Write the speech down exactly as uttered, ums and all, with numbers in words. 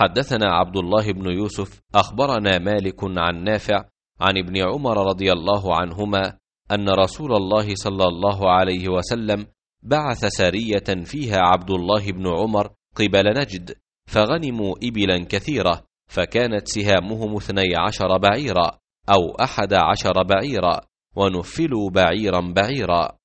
حدثنا عبد الله بن يوسف أخبرنا مالك عن نافع عن ابن عمر رضي الله عنهما أن رسول الله صلى الله عليه وسلم بعث سرية فيها عبد الله بن عمر قبل نجد، فغنموا إبلا كثيرة، فكانت سهامهم اثني عشر بعيرا أو أحد عشر بعيرا، ونفلوا بعيرا بعيرا.